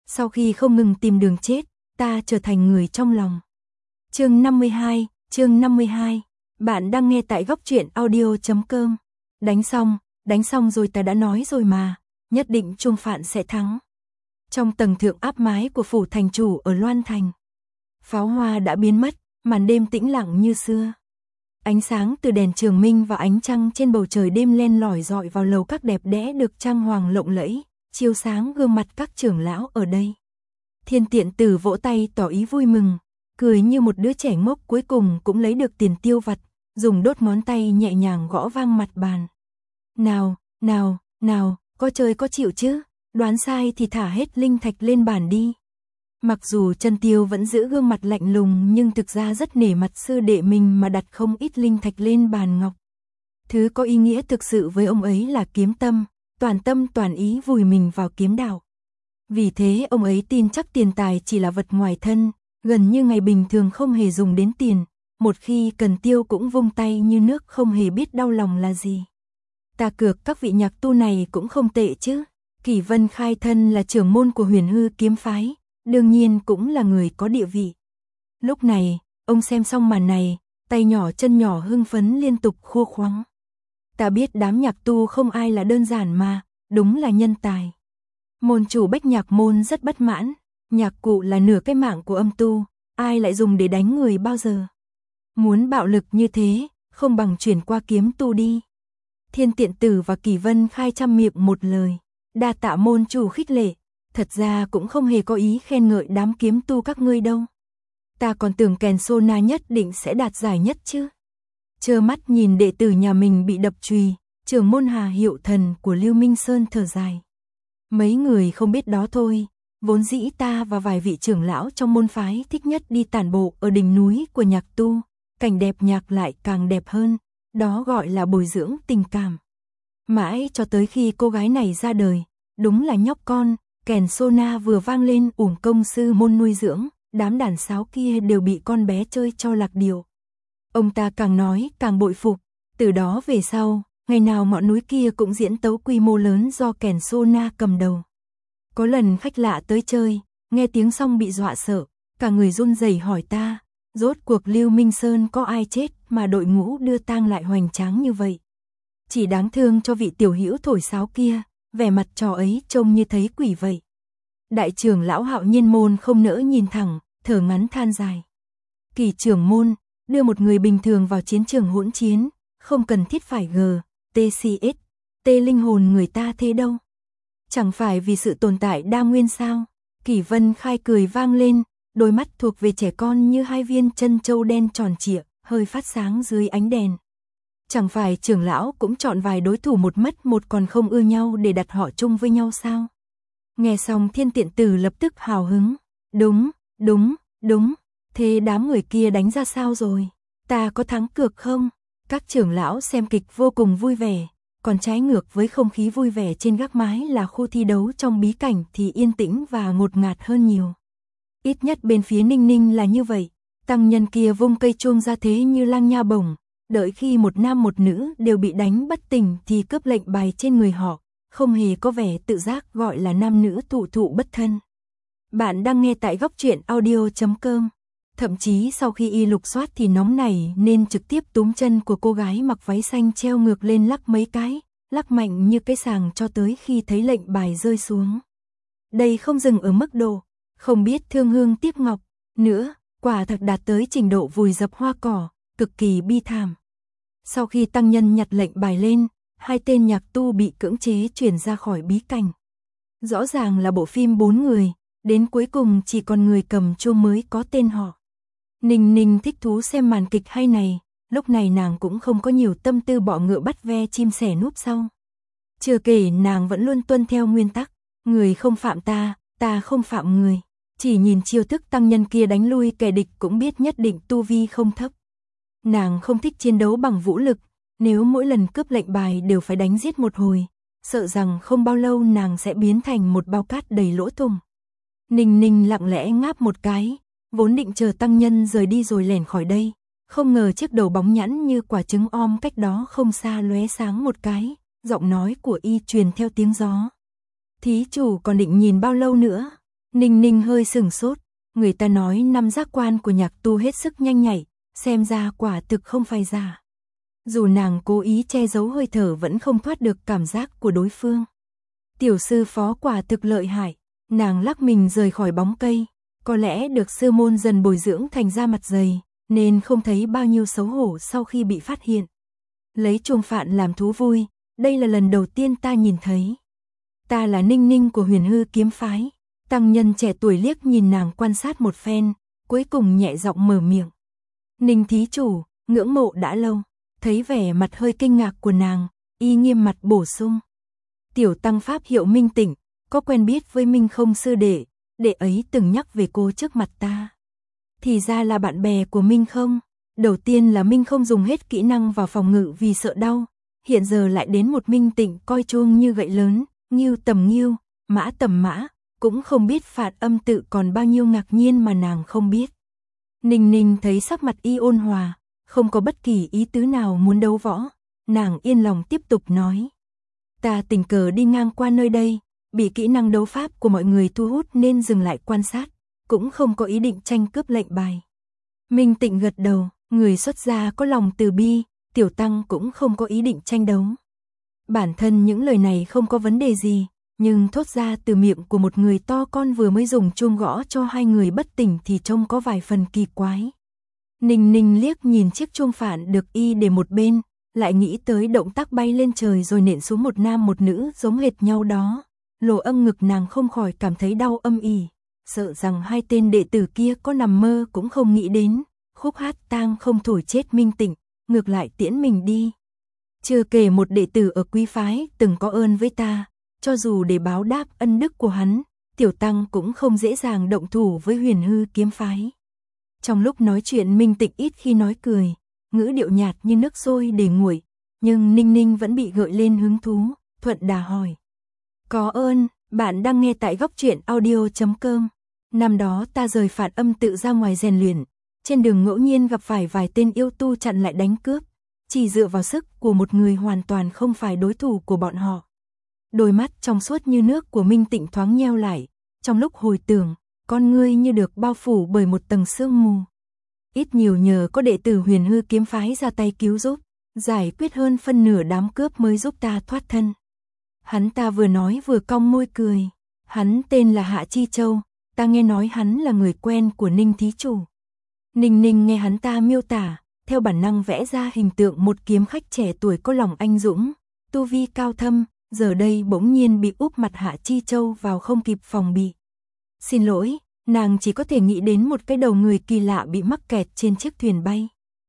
Sau khi không ngừng tìm đường chết, ta trở thành người trong lòng. Chương 52. Bạn đang nghe tại góc truyện audio.com. Đánh xong rồi, ta đã nói rồi mà, nhất định Trung Phạn sẽ thắng. Trong tầng thượng áp mái của phủ thành chủ ở Loan Thành, pháo hoa đã biến mất, màn đêm tĩnh lặng như xưa. Ánh sáng từ đèn trường minh và ánh trăng trên bầu trời đêm len lỏi dọi vào lầu các đẹp đẽ được trang hoàng lộng lẫy, chiếu sáng gương mặt các trưởng lão ở đây. Thiên Tiện Tử vỗ tay tỏ ý vui mừng, cười như một đứa trẻ ngốc cuối cùng cũng lấy được tiền tiêu vặt, dùng đốt ngón tay nhẹ nhàng gõ vang mặt bàn. Nào, có chơi có chịu chứ, đoán sai thì thả hết linh thạch lên bàn đi. Mặc dù Chân Tiêu vẫn giữ gương mặt lạnh lùng nhưng thực ra rất nể mặt sư đệ mình mà đặt không ít linh thạch lên bàn ngọc. Thứ có ý nghĩa thực sự với ông ấy là kiếm tâm toàn ý vùi mình vào kiếm đạo. Vì thế ông ấy tin chắc tiền tài chỉ là vật ngoài thân, gần như ngày bình thường không hề dùng đến tiền, một khi cần tiêu cũng vung tay như nước không hề biết đau lòng là gì. Ta cược các vị nhạc tu này cũng không tệ chứ. Kỷ Vân Khai thân là trưởng môn của Huyền Hư kiếm phái, đương nhiên cũng là người có địa vị. Lúc này, ông xem xong màn này, tay nhỏ chân nhỏ hưng phấn liên tục khua khoắng. Ta biết đám nhạc tu không ai là đơn giản mà, đúng là nhân tài. Môn chủ Bách Nhạc môn rất bất mãn, nhạc cụ là nửa cái mạng của âm tu, ai lại dùng để đánh người bao giờ. Muốn bạo lực như thế, không bằng chuyển qua kiếm tu đi. Thiên Tiện Tử và Kỷ Vân Khai chăm miệng một lời, đa tạ môn chủ khích lệ, thật ra cũng không hề có ý khen ngợi đám kiếm tu các ngươi đâu. Ta còn tưởng kèn Sona nhất định sẽ đạt giải nhất chứ. Trơ mắt nhìn đệ tử nhà mình bị đập chùy, trưởng môn Hà Hiệu Thần của Lưu Minh Sơn thở dài. Mấy người không biết đó thôi, vốn dĩ ta và vài vị trưởng lão trong môn phái thích nhất đi tản bộ ở đỉnh núi của nhạc tu, cảnh đẹp nhạc lại càng đẹp hơn, đó gọi là bồi dưỡng tình cảm. Mãi cho tới khi cô gái này ra đời, đúng là nhóc con, kèn Sona vừa vang lên uổng công sư môn nuôi dưỡng, đám đàn sáo kia đều bị con bé chơi cho lạc điệu. Ông ta càng nói càng bội phục, từ đó về sau, ngày nào ngọn núi kia cũng diễn tấu quy mô lớn do kèn Sona cầm đầu. Có lần khách lạ tới chơi, nghe tiếng xong bị dọa sợ, cả người run rẩy hỏi ta, rốt cuộc Lưu Minh Sơn có ai chết mà đội ngũ đưa tang lại hoành tráng như vậy. Chỉ đáng thương cho vị tiểu hữu thổi sáo kia, vẻ mặt trò ấy trông như thấy quỷ vậy. Đại trưởng lão Hạo Nhiên môn không nỡ nhìn thẳng, thở ngắn than dài. Kỳ trưởng môn, đưa một người bình thường vào chiến trường hỗn chiến, không cần thiết phải TCS, linh hồn người ta thế đâu. Chẳng phải vì sự tồn tại đa nguyên sao? Kỷ Vân Khai cười vang lên, đôi mắt thuộc về trẻ con như hai viên chân châu đen tròn trịa, hơi phát sáng dưới ánh đèn. Chẳng phải trưởng lão cũng chọn vài đối thủ một mất một còn không ưa nhau để đặt họ chung với nhau sao? Nghe xong Thiên Tiện Tử lập tức hào hứng. Đúng, thế đám người kia đánh ra sao rồi? Ta có thắng cược không? Các trưởng lão xem kịch vô cùng vui vẻ, còn trái ngược với không khí vui vẻ trên gác mái là khu thi đấu trong bí cảnh thì yên tĩnh và ngột ngạt hơn nhiều. Ít nhất bên phía Ninh Ninh là như vậy, tăng nhân kia vung cây chuông ra thế như lang nha bổng, đợi khi một nam một nữ đều bị đánh bất tỉnh thì cướp lệnh bài trên người họ, không hề có vẻ tự giác gọi là nam nữ thụ bất thân. Bạn đang nghe tại góc truyện audio.com. Thậm chí sau khi y lục soát thì nóng này nên trực tiếp túm chân của cô gái mặc váy xanh treo ngược lên lắc mấy cái, lắc mạnh như cái sàng cho tới khi thấy lệnh bài rơi xuống. Đây không dừng ở mức độ, không biết thương hương tiếc ngọc, nữa, quả thật đạt tới trình độ vùi dập hoa cỏ, cực kỳ bi thảm. Sau khi tăng nhân nhặt lệnh bài lên, hai tên nhạc tu bị cưỡng chế chuyển ra khỏi bí cảnh. Rõ ràng là bộ phim 4 người, đến cuối cùng chỉ còn người cầm chuông mới có tên họ. Ninh Ninh thích thú xem màn kịch hay này, lúc này nàng cũng không có nhiều tâm tư bọ ngựa bắt ve chim sẻ núp sau. Chưa kể nàng vẫn luôn tuân theo nguyên tắc, người không phạm ta, ta không phạm người. Chỉ nhìn chiêu thức tăng nhân kia đánh lui kẻ địch cũng biết nhất định tu vi không thấp. Nàng không thích chiến đấu bằng vũ lực, nếu mỗi lần cướp lệnh bài đều phải đánh giết một hồi, sợ rằng không bao lâu nàng sẽ biến thành một bao cát đầy lỗ thủng. Ninh Ninh lặng lẽ ngáp một cái, vốn định chờ tăng nhân rời đi rồi lẻn khỏi đây, không ngờ chiếc đầu bóng nhẵn như quả trứng om cách đó không xa lóe sáng một cái, giọng nói của y truyền theo tiếng gió. Thí chủ còn định nhìn bao lâu nữa? Ninh Ninh hơi sửng sốt, người ta nói năm giác quan của nhạc tu hết sức nhanh nhạy, xem ra quả thực không phải giả. Dù nàng cố ý che giấu hơi thở vẫn không thoát được cảm giác của đối phương. Tiểu sư phó quả thực lợi hại, nàng lắc mình rời khỏi bóng cây, có lẽ được sư môn dần bồi dưỡng thành ra mặt dày, nên không thấy bao nhiêu xấu hổ sau khi bị phát hiện. Lấy chuông phạn làm thú vui, đây là lần đầu tiên ta nhìn thấy. Ta là Ninh Ninh của Huyền Hư kiếm phái. Tăng nhân trẻ tuổi liếc nhìn nàng quan sát một phen, cuối cùng nhẹ giọng mở miệng. Ninh thí chủ, ngưỡng mộ đã lâu, thấy vẻ mặt hơi kinh ngạc của nàng, y nghiêm mặt bổ sung. Tiểu tăng pháp hiệu Minh Tịnh, có quen biết với Minh không sư đệ ấy từng nhắc về cô trước mặt ta. Thì ra là bạn bè của Minh không, đầu tiên là Minh không dùng hết kỹ năng vào phòng ngự vì sợ đau, hiện giờ lại đến một Minh Tịnh coi chuông như gậy lớn, nghiêu tầm nghiêu, mã tầm mã. Cũng không biết phạt âm tự còn bao nhiêu ngạc nhiên mà nàng không biết. Ninh Ninh thấy sắc mặt y ôn hòa, không có bất kỳ ý tứ nào muốn đấu võ, nàng yên lòng tiếp tục nói. Ta tình cờ đi ngang qua nơi đây, bị kỹ năng đấu pháp của mọi người thu hút nên dừng lại quan sát, cũng không có ý định tranh cướp lệnh bài. Minh Tịnh gật đầu, người xuất gia có lòng từ bi, tiểu tăng cũng không có ý định tranh đấu. Bản thân những lời này không có vấn đề gì. Nhưng thốt ra từ miệng của một người to con vừa mới dùng chuông gõ cho hai người bất tỉnh thì trông có vài phần kỳ quái. Ninh Ninh liếc nhìn chiếc chuông phạn được y để một bên, lại nghĩ tới động tác bay lên trời rồi nện xuống một nam một nữ giống hệt nhau đó. Lỗ âm ngực nàng không khỏi cảm thấy đau âm ỉ, sợ rằng hai tên đệ tử kia có nằm mơ cũng không nghĩ đến, khúc hát tang không thổi chết Minh Tịnh, ngược lại tiễn mình đi. Chưa kể một đệ tử ở quý phái từng có ơn với ta. Cho dù để báo đáp ân đức của hắn, tiểu tăng cũng không dễ dàng động thủ với Huyền Hư kiếm phái. Trong lúc nói chuyện Minh Tịnh ít khi nói cười, ngữ điệu nhạt như nước sôi để nguội, nhưng Ninh Ninh vẫn bị gợi lên hứng thú, thuận đà hỏi. Có ơn, bạn đang nghe tại góc truyện audio.com. Năm đó ta rời phạt âm tự ra ngoài rèn luyện, trên đường ngẫu nhiên gặp phải vài tên yêu tu chặn lại đánh cướp, chỉ dựa vào sức của một người hoàn toàn không phải đối thủ của bọn họ. Đôi mắt trong suốt như nước của Minh Tịnh thoáng nheo lại, trong lúc hồi tưởng, con ngươi như được bao phủ bởi một tầng sương mù. Ít nhiều nhờ có đệ tử Huyền Hư kiếm phái ra tay cứu giúp, giải quyết hơn phân nửa đám cướp mới giúp ta thoát thân. Hắn ta vừa nói vừa cong môi cười, hắn tên là Hạ Chi Châu, ta nghe nói hắn là người quen của Ninh thí chủ. Ninh Ninh nghe hắn ta miêu tả, theo bản năng vẽ ra hình tượng một kiếm khách trẻ tuổi có lòng anh dũng, tu vi cao thâm. Giờ đây bỗng nhiên bị úp mặt Hạ Chi Châu vào không kịp phòng bị. Xin lỗi, nàng chỉ có thể nghĩ đến một cái đầu người kỳ lạ bị mắc kẹt trên chiếc thuyền bay.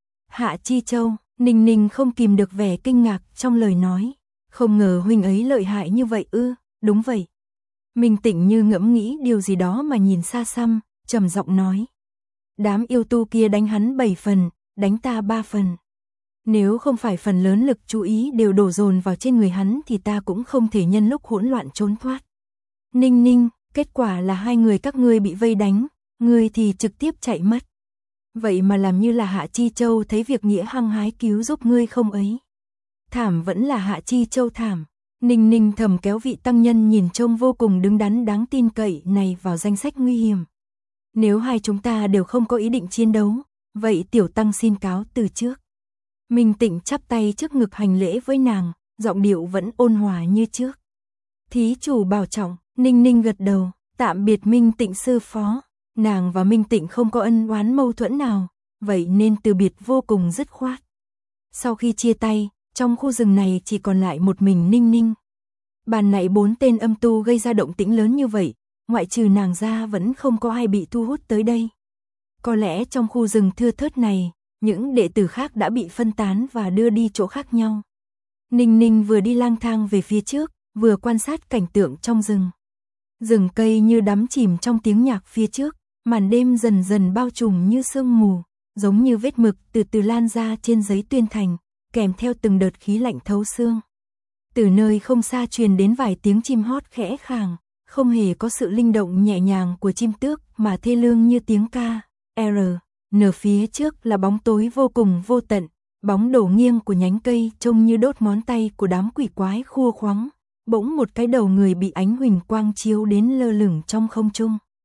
Hạ Chi Châu, Ninh Ninh không kìm được vẻ kinh ngạc trong lời nói. Không ngờ huynh ấy lợi hại như vậy ư, đúng vậy. Minh Tịnh như ngẫm nghĩ điều gì đó mà nhìn xa xăm, trầm giọng nói. Đám yêu tu kia đánh hắn 7 phần, đánh ta 3 phần. Nếu không phải phần lớn lực chú ý đều đổ dồn vào trên người hắn thì ta cũng không thể nhân lúc hỗn loạn trốn thoát. Ninh Ninh, kết quả là hai người các ngươi bị vây đánh, ngươi thì trực tiếp chạy mất. Vậy mà làm như là Hạ Chi Châu thấy việc nghĩa hăng hái cứu giúp ngươi không ấy. Thảm vẫn là Hạ Chi Châu thảm. Ninh Ninh thầm kéo vị tăng nhân nhìn trông vô cùng đứng đắn đáng tin cậy này vào danh sách nguy hiểm. Nếu hai chúng ta đều không có ý định chiến đấu, vậy tiểu tăng xin cáo từ trước. Minh Tịnh chắp tay trước ngực hành lễ với nàng, giọng điệu vẫn ôn hòa như trước. Thí chủ bảo trọng, Ninh Ninh gật đầu, tạm biệt Minh Tịnh sư phó. Nàng và Minh Tịnh không có ân oán mâu thuẫn nào, vậy nên từ biệt vô cùng dứt khoát. Sau khi chia tay, trong khu rừng này chỉ còn lại một mình Ninh Ninh. Bàn nãy 4 tên âm tu gây ra động tĩnh lớn như vậy, ngoại trừ nàng ra vẫn không có ai bị thu hút tới đây. Có lẽ trong khu rừng thưa thớt này, những đệ tử khác đã bị phân tán và đưa đi chỗ khác nhau. Ninh Ninh vừa đi lang thang về phía trước, vừa quan sát cảnh tượng trong rừng. Rừng cây như đắm chìm trong tiếng nhạc phía trước, màn đêm dần dần bao trùm như sương mù, giống như vết mực từ từ lan ra trên giấy tuyên thành, kèm theo từng đợt khí lạnh thấu xương. Từ nơi không xa truyền đến vài tiếng chim hót khẽ khàng, không hề có sự linh động nhẹ nhàng của chim tước mà thê lương như tiếng ca. Nửa phía trước là bóng tối vô cùng vô tận, bóng đổ nghiêng của nhánh cây trông như đốt ngón tay của đám quỷ quái khua khoắng, bỗng một cái đầu người bị ánh huỳnh quang chiếu đến lơ lửng trong không trung.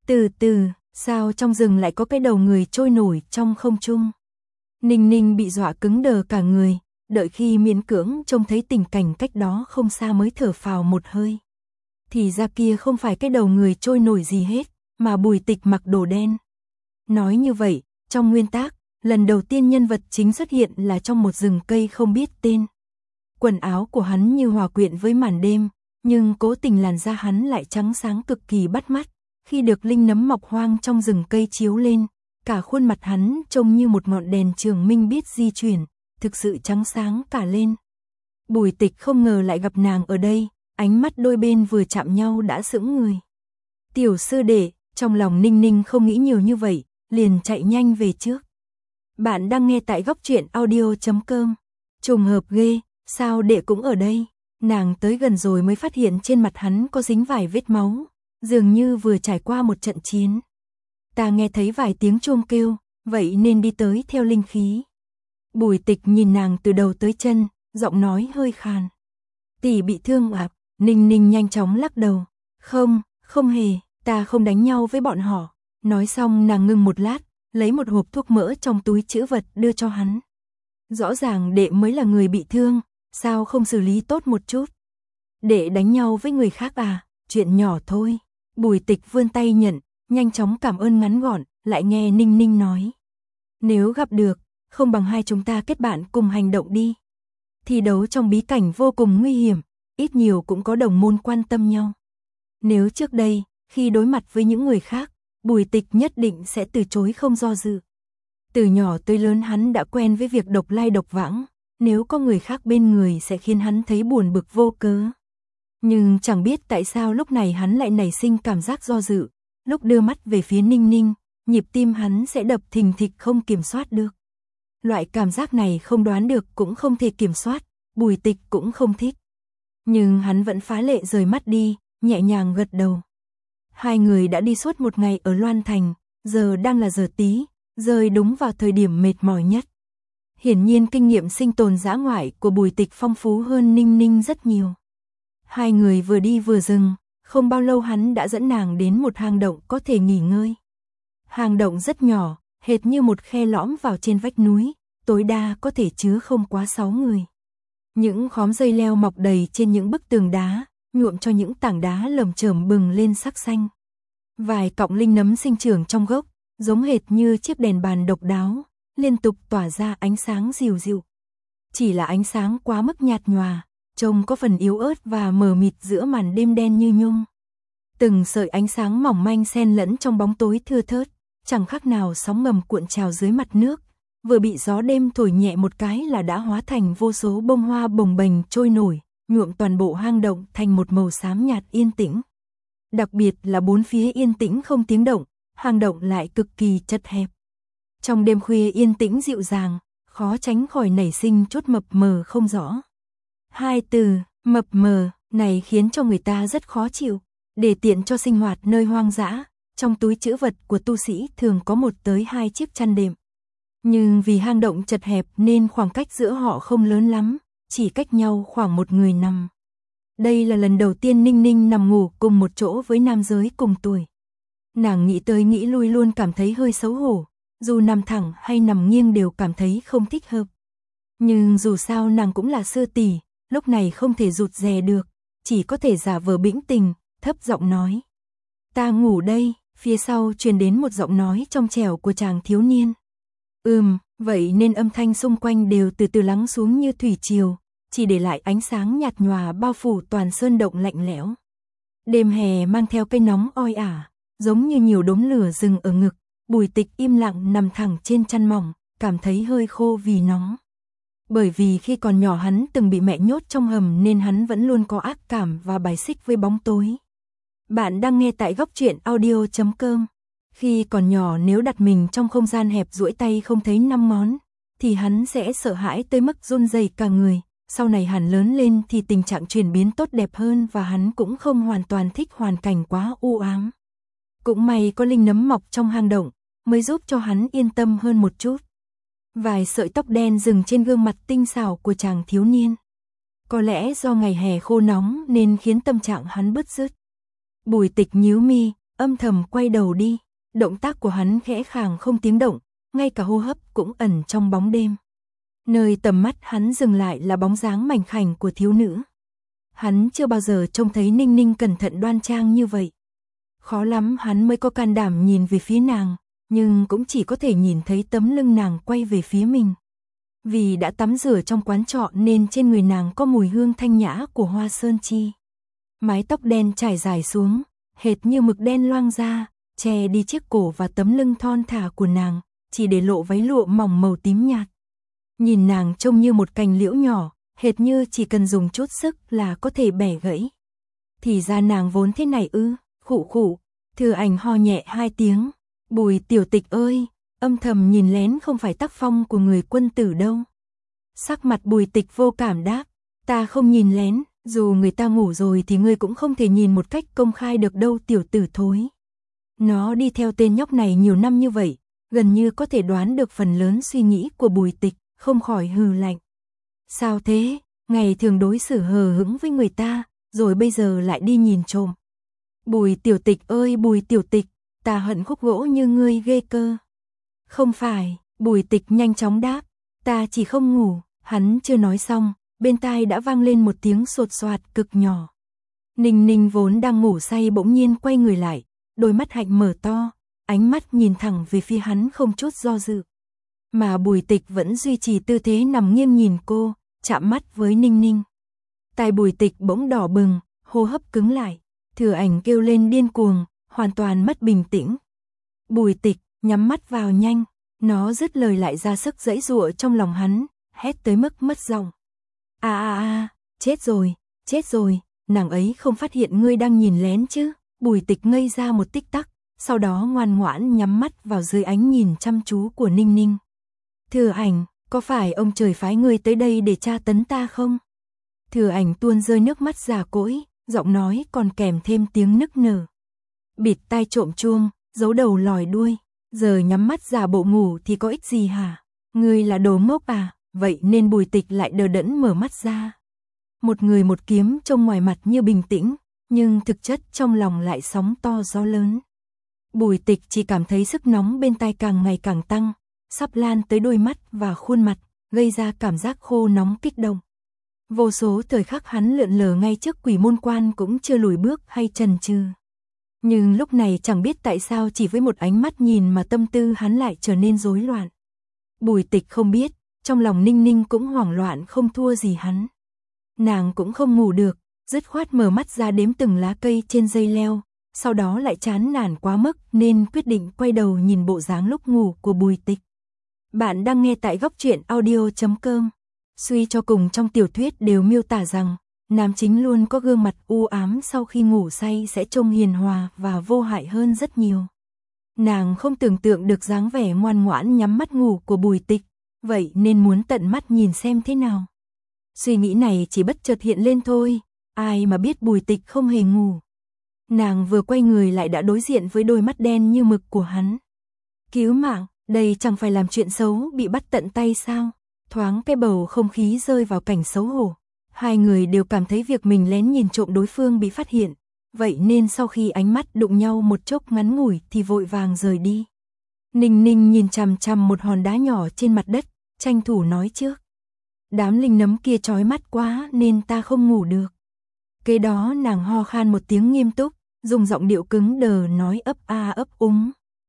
Từ từ, sao trong rừng lại có cái đầu người trôi nổi trong không trung? Ninh Ninh bị dọa cứng đờ cả người, đợi khi miễn cưỡng trông thấy tình cảnh cách đó không xa mới thở phào một hơi. Thì ra kia không phải cái đầu người trôi nổi gì hết, mà Bùi Tịch mặc đồ đen. Nói như vậy, trong nguyên tác, lần đầu tiên nhân vật chính xuất hiện là trong một rừng cây không biết tên. Quần áo của hắn như hòa quyện với màn đêm, nhưng cố tình làn da hắn lại trắng sáng cực kỳ bắt mắt. Khi được linh nấm mọc hoang trong rừng cây chiếu lên, cả khuôn mặt hắn trông như một ngọn đèn trường minh biết di chuyển, thực sự trắng sáng cả lên. Bùi Tịch không ngờ lại gặp nàng ở đây, ánh mắt đôi bên vừa chạm nhau đã sững người. Tiểu sư đệ, trong lòng Ninh Ninh không nghĩ nhiều như vậy, liền chạy nhanh về trước. Bạn đang nghe tại góc truyện audio.com. Trùng hợp ghê, sao đệ cũng ở đây? Nàng tới gần rồi mới phát hiện trên mặt hắn có dính vài vết máu, dường như vừa trải qua một trận chiến. Ta nghe thấy vài tiếng chuông kêu, vậy nên đi tới theo linh khí. Bùi Tịch nhìn nàng từ đầu tới chân, giọng nói hơi khàn. Tỷ bị thương à? Ninh Ninh nhanh chóng lắc đầu. Không hề, ta không đánh nhau với bọn họ. Nói xong nàng ngưng một lát, lấy một hộp thuốc mỡ trong túi trữ vật đưa cho hắn. Rõ ràng đệ mới là người bị thương, sao không xử lý tốt một chút? Đệ đánh nhau với người khác à? Chuyện nhỏ thôi. Bùi Tịch vươn tay nhận, nhanh chóng cảm ơn ngắn gọn, lại nghe Ninh Ninh nói. Nếu gặp được, không bằng hai chúng ta kết bạn cùng hành động đi. Thi đấu trong bí cảnh vô cùng nguy hiểm, ít nhiều cũng có đồng môn quan tâm nhau. Nếu trước đây, khi đối mặt với những người khác, Bùi Tịch nhất định sẽ từ chối không do dự. Từ nhỏ tới lớn hắn đã quen với việc độc lai độc vãng, nếu có người khác bên người sẽ khiến hắn thấy buồn bực vô cớ. Nhưng chẳng biết tại sao lúc này hắn lại nảy sinh cảm giác do dự, lúc đưa mắt về phía Ninh Ninh, nhịp tim hắn sẽ đập thình thịch không kiểm soát được. Loại cảm giác này không đoán được cũng không thể kiểm soát, Bùi Tịch cũng không thích. Nhưng hắn vẫn phá lệ rời mắt đi, nhẹ nhàng gật đầu. Hai người đã đi suốt một ngày ở Loan Thành, giờ đang là giờ tí, rơi đúng vào thời điểm mệt mỏi nhất. Hiển nhiên kinh nghiệm sinh tồn dã ngoại của Bùi Tịch phong phú hơn Ninh Ninh rất nhiều. Hai người vừa đi vừa dừng, không bao lâu hắn đã dẫn nàng đến một hang động có thể nghỉ ngơi. Hang động rất nhỏ, hệt như một khe lõm vào trên vách núi, tối đa có thể chứa không quá 6 người. Những khóm dây leo mọc đầy trên những bức tường đá, nhuộm cho những tảng đá lởm chởm bừng lên sắc xanh. Vài cọng linh nấm sinh trưởng trong gốc, giống hệt như chiếc đèn bàn độc đáo, liên tục tỏa ra ánh sáng dịu dịu. Chỉ là ánh sáng quá mức nhạt nhòa, trông có phần yếu ớt và mờ mịt giữa màn đêm đen như nhung. Từng sợi ánh sáng mỏng manh xen lẫn trong bóng tối thưa thớt, chẳng khác nào sóng ngầm cuộn trào dưới mặt nước, vừa bị gió đêm thổi nhẹ một cái là đã hóa thành vô số bông hoa bồng bềnh trôi nổi, nhuộm toàn bộ hang động thành một màu xám nhạt yên tĩnh. Đặc biệt là bốn phía yên tĩnh không tiếng động, hang động lại cực kỳ chật hẹp. Trong đêm khuya yên tĩnh dịu dàng, khó tránh khỏi nảy sinh chút mập mờ không rõ. Hai từ mập mờ này khiến cho người ta rất khó chịu. Để tiện cho sinh hoạt nơi hoang dã, trong túi trữ vật của tu sĩ thường có 1 tới 2 chiếc chăn đệm. Nhưng vì hang động chật hẹp nên khoảng cách giữa họ không lớn lắm, chỉ cách nhau khoảng 1 người nằm. Đây là lần đầu tiên Ninh Ninh nằm ngủ cùng một chỗ với nam giới cùng tuổi. Nàng nghĩ tới nghĩ lui luôn cảm thấy hơi xấu hổ, dù nằm thẳng hay nằm nghiêng đều cảm thấy không thích hợp. Nhưng dù sao nàng cũng là sư tỷ, lúc này không thể rụt rè được, chỉ có thể giả vờ bĩnh tình, thấp giọng nói. Ta ngủ đây, phía sau truyền đến một giọng nói trong trẻo của chàng thiếu niên. Vậy nên âm thanh xung quanh đều từ từ lắng xuống như thủy triều, chỉ để lại ánh sáng nhạt nhòa bao phủ toàn sơn động lạnh lẽo. Đêm hè mang theo cây nóng oi ả, giống như nhiều đốm lửa rừng ở ngực, Bùi Tịch im lặng nằm thẳng trên chăn mỏng, cảm thấy hơi khô vì nóng. Bởi vì khi còn nhỏ hắn từng bị mẹ nhốt trong hầm nên hắn vẫn luôn có ác cảm và bài xích với bóng tối. Bạn đang nghe tại góc truyện audio.com. Khi còn nhỏ nếu đặt mình trong không gian hẹp duỗi tay không thấy 5 ngón, thì hắn sẽ sợ hãi tới mức run rẩy cả người. Sau này hắn lớn lên thì tình trạng chuyển biến tốt đẹp hơn và hắn cũng không hoàn toàn thích hoàn cảnh quá u ám. Cũng may có linh nấm mọc trong hang động, mới giúp cho hắn yên tâm hơn một chút. Vài sợi tóc đen rừng trên gương mặt tinh xảo của chàng thiếu niên. Có lẽ do ngày hè khô nóng nên khiến tâm trạng hắn bứt rứt. Bùi Tịch nhíu mi, âm thầm quay đầu đi. Động tác của hắn khẽ khàng không tiếng động, ngay cả hô hấp cũng ẩn trong bóng đêm. Nơi tầm mắt hắn dừng lại là bóng dáng mảnh khảnh của thiếu nữ. Hắn chưa bao giờ trông thấy Ninh Ninh cẩn thận đoan trang như vậy. Khó lắm hắn mới có can đảm nhìn về phía nàng, nhưng cũng chỉ có thể nhìn thấy tấm lưng nàng quay về phía mình. Vì đã tắm rửa trong quán trọ nên trên người nàng có mùi hương thanh nhã của hoa sơn chi. Mái tóc đen trải dài xuống, hệt như mực đen loang ra, che đi chiếc cổ và tấm lưng thon thả của nàng, chỉ để lộ váy lụa mỏng màu tím nhạt. Nhìn nàng trông như một cành liễu nhỏ, hệt như chỉ cần dùng chút sức là có thể bẻ gãy. Thì ra nàng vốn thế này ư? Khụ khụ. Thừa Ảnh ho nhẹ 2 tiếng. Bùi tiểu tịch ơi, âm thầm nhìn lén không phải tác phong của người quân tử đâu. Sắc mặt Bùi Tịch vô cảm đáp, ta không nhìn lén, dù người ta ngủ rồi thì ngươi cũng không thể nhìn một cách công khai được đâu tiểu tử thối. Nó đi theo tên nhóc này nhiều năm như vậy, gần như có thể đoán được phần lớn suy nghĩ của Bùi Tịch, không khỏi hừ lạnh. Sao thế, ngày thường đối xử hờ hững với người ta, rồi bây giờ lại đi nhìn trộm. Bùi tiểu tịch ơi Bùi tiểu tịch, ta hận khúc gỗ như ngươi ghê cơ. Không phải, Bùi Tịch nhanh chóng đáp, ta chỉ không ngủ. Hắn chưa nói xong, bên tai đã vang lên một tiếng sột soạt cực nhỏ. Ninh Ninh vốn đang ngủ say bỗng nhiên quay người lại, đôi mắt hạnh mở to, ánh mắt nhìn thẳng về phía hắn không chút do dự. Mà Bùi Tịch vẫn duy trì tư thế nằm nghiêng nhìn cô, chạm mắt với Ninh Ninh. Tai Bùi Tịch bỗng đỏ bừng, hô hấp cứng lại, Thừa Ảnh kêu lên điên cuồng, hoàn toàn mất bình tĩnh. Bùi Tịch nhắm mắt vào nhanh, nó dứt lời lại ra sức giãy giụa trong lòng hắn, hét tới mức mất giọng. Chết rồi, nàng ấy không phát hiện ngươi đang nhìn lén chứ? Bùi Tịch ngây ra một tích tắc, sau đó ngoan ngoãn nhắm mắt vào dưới ánh nhìn chăm chú của Ninh Ninh. Thừa Ảnh, có phải ông trời phái ngươi tới đây để tra tấn ta không? Thừa Ảnh tuôn rơi nước mắt già cỗi, giọng nói còn kèm thêm tiếng nức nở. Bịt tai trộm chuông, giấu đầu lòi đuôi, giờ nhắm mắt giả bộ ngủ thì có ích gì hả? Ngươi là đồ ngốc à? Vậy nên Bùi Tịch lại đờ đẫn mở mắt ra. Một người một kiếm trông ngoài mặt như bình tĩnh, nhưng thực chất trong lòng lại sóng to gió lớn. Bùi Tịch chỉ cảm thấy sức nóng bên tai càng ngày càng tăng, sắp lan tới đôi mắt và khuôn mặt, gây ra cảm giác khô nóng kích động. Vô số thời khắc hắn lượn lờ ngay trước Quỷ Môn Quan cũng chưa lùi bước hay chần chừ. Nhưng lúc này chẳng biết tại sao chỉ với một ánh mắt nhìn mà tâm tư hắn lại trở nên rối loạn. Bùi Tịch không biết, trong lòng Ninh Ninh cũng hoảng loạn không thua gì hắn. Nàng cũng không ngủ được, dứt khoát mở mắt ra đếm từng lá cây trên dây leo, sau đó lại chán nản quá mức nên quyết định quay đầu nhìn bộ dáng lúc ngủ của Bùi Tịch. Bạn đang nghe tại Góc Truyện Audio.com. Suy cho cùng trong tiểu thuyết đều miêu tả rằng, nam chính luôn có gương mặt u ám sau khi ngủ say sẽ trông hiền hòa và vô hại hơn rất nhiều. Nàng không tưởng tượng được dáng vẻ ngoan ngoãn nhắm mắt ngủ của Bùi Tịch, vậy nên muốn tận mắt nhìn xem thế nào. Suy nghĩ này chỉ bất chợt hiện lên thôi, ai mà biết Bùi Tịch không hề ngủ. Nàng vừa quay người lại đã đối diện với đôi mắt đen như mực của hắn. Cứu mạng, đây chẳng phải làm chuyện xấu bị bắt tận tay sao? Thoáng cái bầu không khí rơi vào cảnh xấu hổ. Hai người đều cảm thấy việc mình lén nhìn trộm đối phương bị phát hiện, vậy nên sau khi ánh mắt đụng nhau một chốc ngắn ngủi thì vội vàng rời đi. Ninh Ninh nhìn chằm chằm một hòn đá nhỏ trên mặt đất, tranh thủ nói trước. Đám linh nấm kia chói mắt quá nên ta không ngủ được. Kế đó nàng ho khan một tiếng nghiêm túc, dùng giọng điệu cứng đờ nói ấp a ấp úng.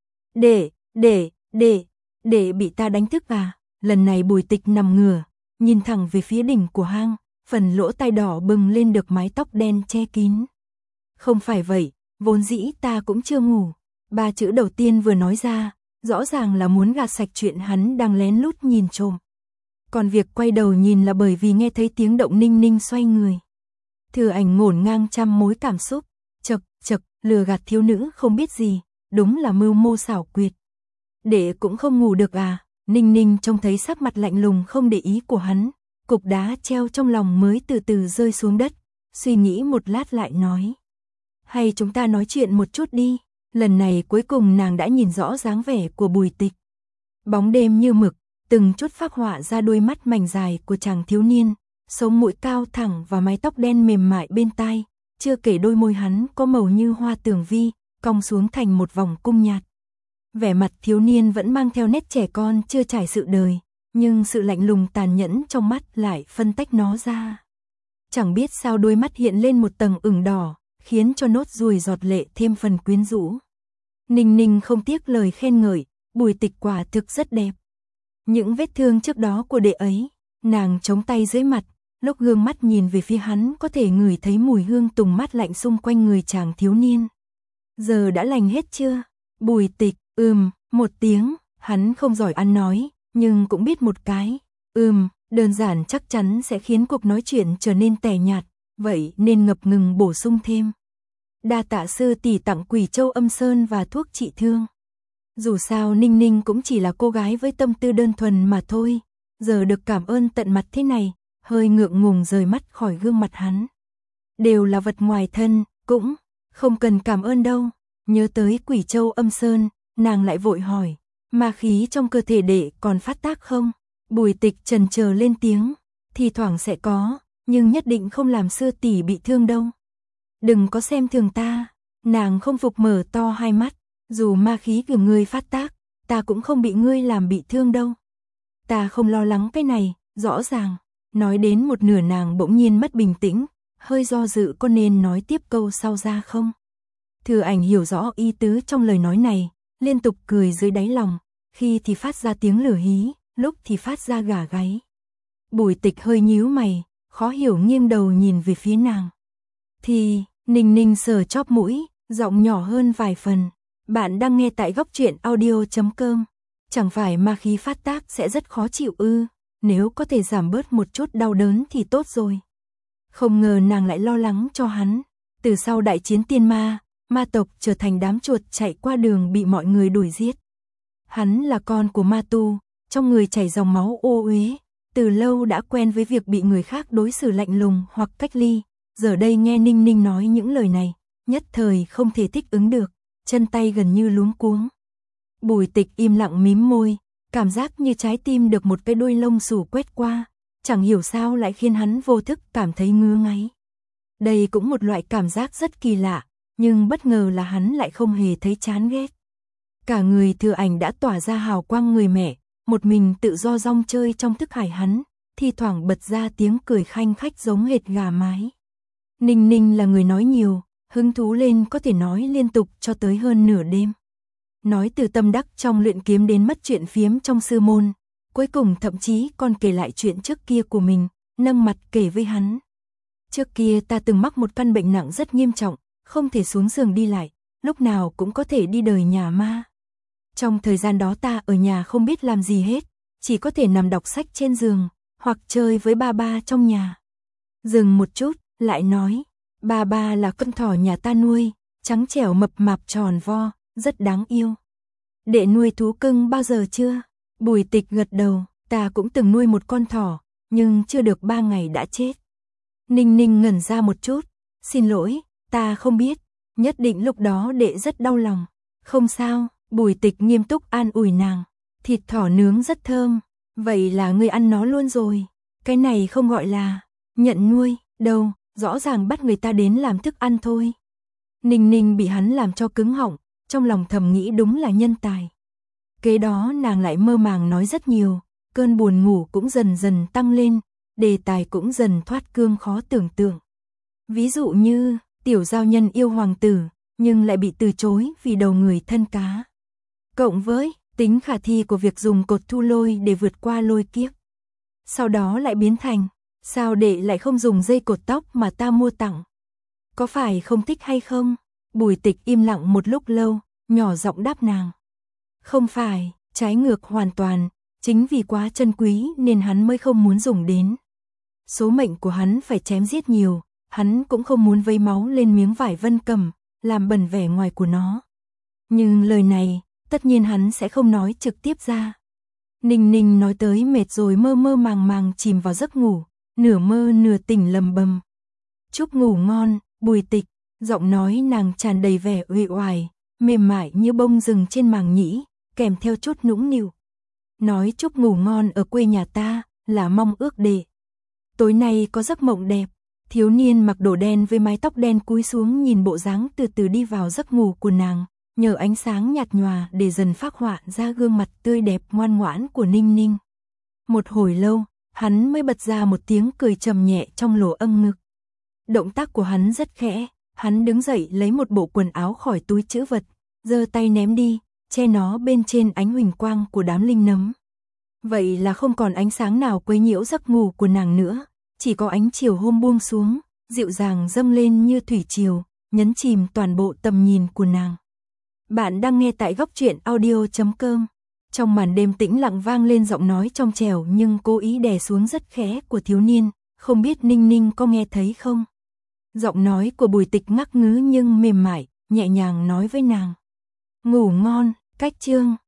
Để bị ta đánh thức à? Lần này Bùi Tịch nằm ngửa, nhìn thẳng về phía đỉnh của hang, phần lỗ tai đỏ bừng lên được mái tóc đen che kín. Không phải vậy, vốn dĩ ta cũng chưa ngủ. 3 chữ đầu tiên vừa nói ra, rõ ràng là muốn gạt sạch chuyện hắn đang lén lút nhìn trộm. Còn việc quay đầu nhìn là bởi vì nghe thấy tiếng động Ninh Ninh xoay người. Thừa Ảnh ngổn ngang trăm mối cảm xúc, chật, lừa gạt thiếu nữ không biết gì, đúng là mưu mô xảo quyệt. Để cũng không ngủ được à? Ninh Ninh trông thấy sắc mặt lạnh lùng không để ý của hắn, cục đá treo trong lòng mới từ từ rơi xuống đất, suy nghĩ một lát lại nói. Hay chúng ta nói chuyện một chút đi, lần này cuối cùng nàng đã nhìn rõ dáng vẻ của Bùi Tịch. Bóng đêm như mực, từng chút phác họa ra đôi mắt mảnh dài của chàng thiếu niên, sống mũi cao thẳng và mái tóc đen mềm mại bên tai, chưa kể đôi môi hắn có màu như hoa tường vi, cong xuống thành một vòng cung nhạt. Vẻ mặt thiếu niên vẫn mang theo nét trẻ con chưa trải sự đời, nhưng sự lạnh lùng tàn nhẫn trong mắt lại phân tách nó ra. Chẳng biết sao đôi mắt hiện lên một tầng ửng đỏ, khiến cho nốt ruồi giọt lệ thêm phần quyến rũ. Ninh Ninh không tiếc lời khen ngợi, Bùi Tịch quả thực rất đẹp. Những vết thương trước đó của đệ ấy, nàng chống tay dưới mặt, lúc gương mắt nhìn về phía hắn có thể ngửi thấy mùi hương tùng mát lạnh xung quanh người chàng thiếu niên. Giờ đã lành hết chưa? Bùi Tịch, một tiếng, hắn không giỏi ăn nói, nhưng cũng biết một cái, đơn giản chắc chắn sẽ khiến cuộc nói chuyện trở nên tẻ nhạt, vậy nên ngập ngừng bổ sung thêm. Đa tạ sư tỷ tặng Quỷ Châu Âm Sơn và thuốc trị thương. Dù sao Ninh Ninh cũng chỉ là cô gái với tâm tư đơn thuần mà thôi, giờ được cảm ơn tận mặt thế này, hơi ngượng ngùng rời mắt khỏi gương mặt hắn. Đều là vật ngoài thân, cũng không cần cảm ơn đâu. Nhớ tới Quỷ Châu Âm Sơn, nàng lại vội hỏi, ma khí trong cơ thể đệ còn phát tác không? Bùi Tịch chần chờ lên tiếng, thì thoảng sẽ có, nhưng nhất định không làm sư tỷ bị thương đâu. Đừng có xem thường ta. Nàng không phục mở to hai mắt, dù ma khí của ngươi phát tác, ta cũng không bị ngươi làm bị thương đâu. Ta không lo lắng cái này, rõ ràng. Nói đến một nửa nàng bỗng nhiên mất bình tĩnh, hơi do dự có nên nói tiếp câu sau ra không. Thừa Ảnh hiểu rõ ý tứ trong lời nói này, liên tục cười dưới đáy lòng, khi thì phát ra tiếng lửa hí, lúc thì phát ra gà gáy. Bùi Tịch hơi nhíu mày, khó hiểu nghiêng đầu nhìn về phía nàng. Thì, Ninh Ninh sờ chóp mũi, giọng nhỏ hơn vài phần. Bạn đang nghe tại Góc Truyện Audio.com. Chẳng phải ma khí phát tác sẽ rất khó chịu ư? Nếu có thể giảm bớt một chút đau đớn thì tốt rồi. Không ngờ nàng lại lo lắng cho hắn. Từ sau đại chiến tiên ma, ma tộc trở thành đám chuột chạy qua đường bị mọi người đuổi giết. Hắn là con của ma tu, trong người chảy dòng máu ô uế, từ lâu đã quen với việc bị người khác đối xử lạnh lùng hoặc cách ly. Giờ đây nghe Ninh Ninh nói những lời này, nhất thời không thể thích ứng được, chân tay gần như luống cuống. Bùi Tịch im lặng mím môi, cảm giác như trái tim được một cái đuôi lông xù quét qua, chẳng hiểu sao lại khiến hắn vô thức cảm thấy ngứa ngáy. Đây cũng một loại cảm giác rất kỳ lạ, nhưng bất ngờ là hắn lại không hề thấy chán ghét. Cả người Thừa Ảnh đã tỏa ra hào quang người mẹ, một mình tự do rong chơi trong thức hải hắn, thi thoảng bật ra tiếng cười khanh khách giống hệt gà mái. Ninh Ninh là người nói nhiều, hứng thú lên có thể nói liên tục cho tới hơn nửa đêm. Nói từ tâm đắc trong luyện kiếm đến mất chuyện phiếm trong sư môn, cuối cùng thậm chí còn kể lại chuyện trước kia của mình, nâng mặt kể với hắn. Trước kia ta từng mắc một căn bệnh nặng rất nghiêm trọng, không thể xuống giường đi lại, lúc nào cũng có thể đi đời nhà ma. Trong thời gian đó ta ở nhà không biết làm gì hết, chỉ có thể nằm đọc sách trên giường, hoặc chơi với ba ba trong nhà. Dừng một chút, lại nói, ba ba là con thỏ nhà ta nuôi, trắng trẻo mập mạp tròn vo, rất đáng yêu. Đệ nuôi thú cưng bao giờ chưa? Bùi Tịch gật đầu, ta cũng từng nuôi một con thỏ, nhưng chưa được 3 ngày đã chết. Ninh Ninh ngẩn ra một chút, xin lỗi, ta không biết, nhất định lúc đó đệ rất đau lòng. Không sao, Bùi Tịch nghiêm túc an ủi nàng, thịt thỏ nướng rất thơm, vậy là ngươi ăn nó luôn rồi, cái này không gọi là nhận nuôi, đâu, rõ ràng bắt người ta đến làm thức ăn thôi. Ninh Ninh bị hắn làm cho cứng họng, trong lòng thầm nghĩ đúng là nhân tài. Kế đó nàng lại mơ màng nói rất nhiều, cơn buồn ngủ cũng dần dần tăng lên, đề tài cũng dần thoát cương khó tưởng tượng. Ví dụ như, tiểu giao nhân yêu hoàng tử, nhưng lại bị từ chối vì đầu người thân cá. Cộng với tính khả thi của việc dùng cột thu lôi để vượt qua lôi kiếp. Sau đó lại biến thành, sao đệ lại không dùng dây cột tóc mà ta mua tặng? Có phải không thích hay không? Bùi Tịch im lặng một lúc lâu, nhỏ giọng đáp nàng. Không phải, trái ngược hoàn toàn, chính vì quá chân quý nên hắn mới không muốn dùng đến. Số mệnh của hắn phải chém giết nhiều, hắn cũng không muốn vấy máu lên miếng vải vân cầm, làm bẩn vẻ ngoài của nó. Nhưng lời này, tất nhiên hắn sẽ không nói trực tiếp ra. Ninh Ninh nói tới mệt rồi mơ mơ màng màng chìm vào giấc ngủ, nửa mơ nửa tỉnh lầm bầm. Chúc ngủ ngon, Bùi Tịch, giọng nói nàng tràn đầy vẻ uể oải, mềm mại như bông rừng trên màng nhĩ, kèm theo chút nũng nịu. Nói chúc ngủ ngon ở quê nhà ta, là mong ước đệ tối nay có giấc mộng đẹp. Thiếu niên mặc đồ đen với mái tóc đen cúi xuống nhìn bộ dáng từ từ đi vào giấc ngủ của nàng, nhờ ánh sáng nhạt nhòa để dần phác họa ra gương mặt tươi đẹp ngoan ngoãn của Ninh Ninh. Một hồi lâu, hắn mới bật ra một tiếng cười trầm nhẹ trong lỗ âm ngực. Động tác của hắn rất khẽ, hắn đứng dậy lấy một bộ quần áo khỏi túi trữ vật, giơ tay ném đi, che nó bên trên ánh huỳnh quang của đám linh nấm. Vậy là không còn ánh sáng nào quấy nhiễu giấc ngủ của nàng nữa, chỉ có ánh chiều hôm buông xuống, dịu dàng dâng lên như thủy triều, nhấn chìm toàn bộ tầm nhìn của nàng. Bạn đang nghe tại Góc Truyện Audio.com. Trong màn đêm tĩnh lặng vang lên giọng nói trong trẻo nhưng cố ý đè xuống rất khẽ của thiếu niên, không biết Ninh Ninh có nghe thấy không? Giọng nói của Bùi Tịch ngắc ngứ nhưng mềm mại, nhẹ nhàng nói với nàng. Ngủ ngon, cách chương.